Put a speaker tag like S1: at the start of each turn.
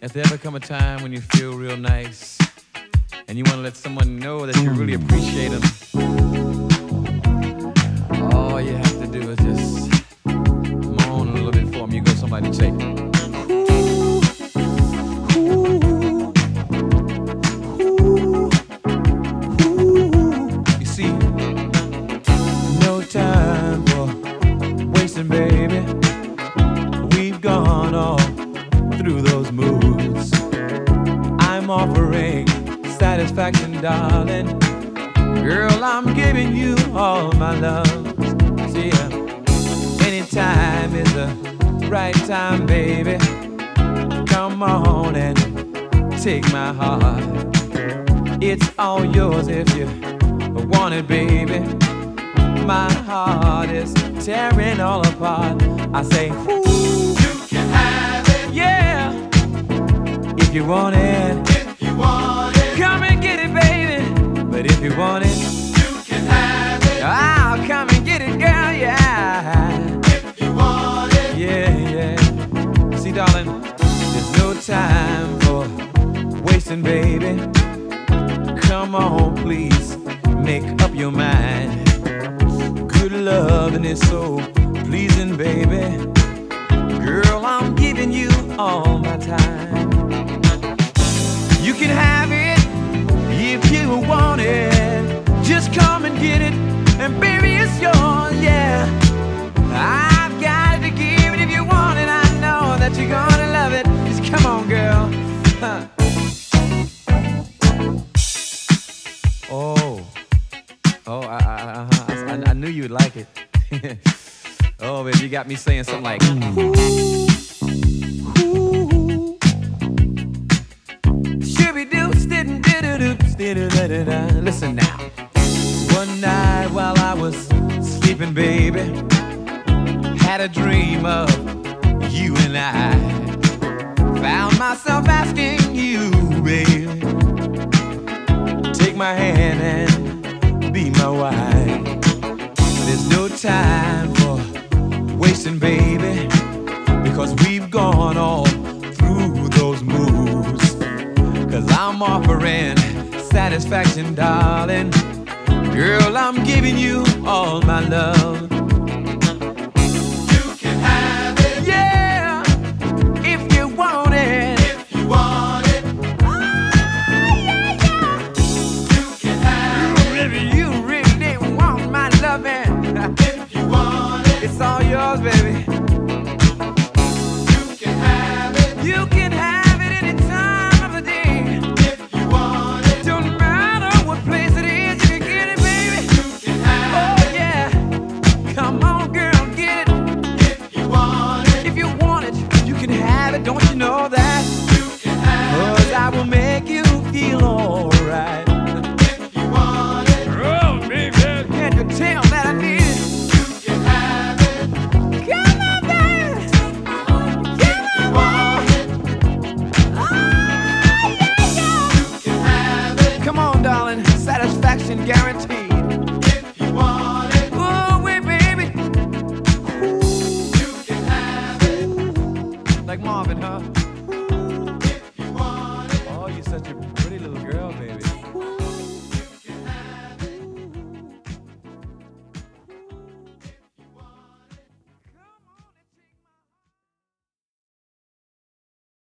S1: Has there ever come a time when you feel real nice and you want to let someone know that you really appreciate them? All you have to do is just moan a little bit for them. You go somebody and say, you see, no time for wasting, baby. We've gone all through those moods. I'm offering satisfaction, darling. Girl, I'm giving you all my love. See, anytime is the right time, baby. Come on and take my heart. It's all yours if you want it, baby. My heart is tearing all apart. I say, ooh,
S2: You can have it.
S1: yeah. If you want it,
S2: If you want it,
S1: come and get it, baby. But if you want it,
S2: you can have it.
S1: I'll come and get it, girl, yeah.
S2: If you want it,
S1: Yeah, yeah. See, darling, there's no time for wasting, baby. Come on, please, make up your mind. Good loving is so pleasing, baby. Girl, I'm giving you all my time. You can have it if you want it. Just come and get it, and baby, it's yours, yeah. I've got it to give it if you want it. I know that you're gonna love it. Just come on, girl. Huh. Oh, I knew you'd like it. Oh, baby, you got me saying something like, ooh, ooh. Shooby-doo, stidden-doo-doo-doo, listen now. One night while I was sleeping, baby, had a dream of you and I. Found myself asking you, baby, take my hand and be my wife. There's no time for wasting, baby, because we've gone all through those moves. Cause I'm offering satisfaction, darling. Girl, I'm giving you all my love.
S2: you can have it.
S1: Yeah, if you want it.
S2: If you want it, you can have it.
S1: If you really want my loving,
S2: If you want it,
S1: it's all yours, baby.
S2: you can have it.
S1: You can have it any time of the day.
S2: If you want it,
S1: Don't matter what place it is, you can get it, baby.
S2: you can have
S1: Oh yeah, come on, girl, get it.
S2: it. If you want it,
S1: If you want it, you can have it. Don't you know that?
S2: you can have
S1: 'Cause I will make you feel alright.
S2: it. If you want it,
S1: Oh, baby, can't you tell that I need it?
S2: you can have it.
S1: Come on, baby.
S2: If you want it, you can have it.
S1: Come on, darling, satisfaction guaranteed.
S2: If you want it,
S1: Oh, wait, baby.
S2: you can have it.
S1: Like Marvin, huh?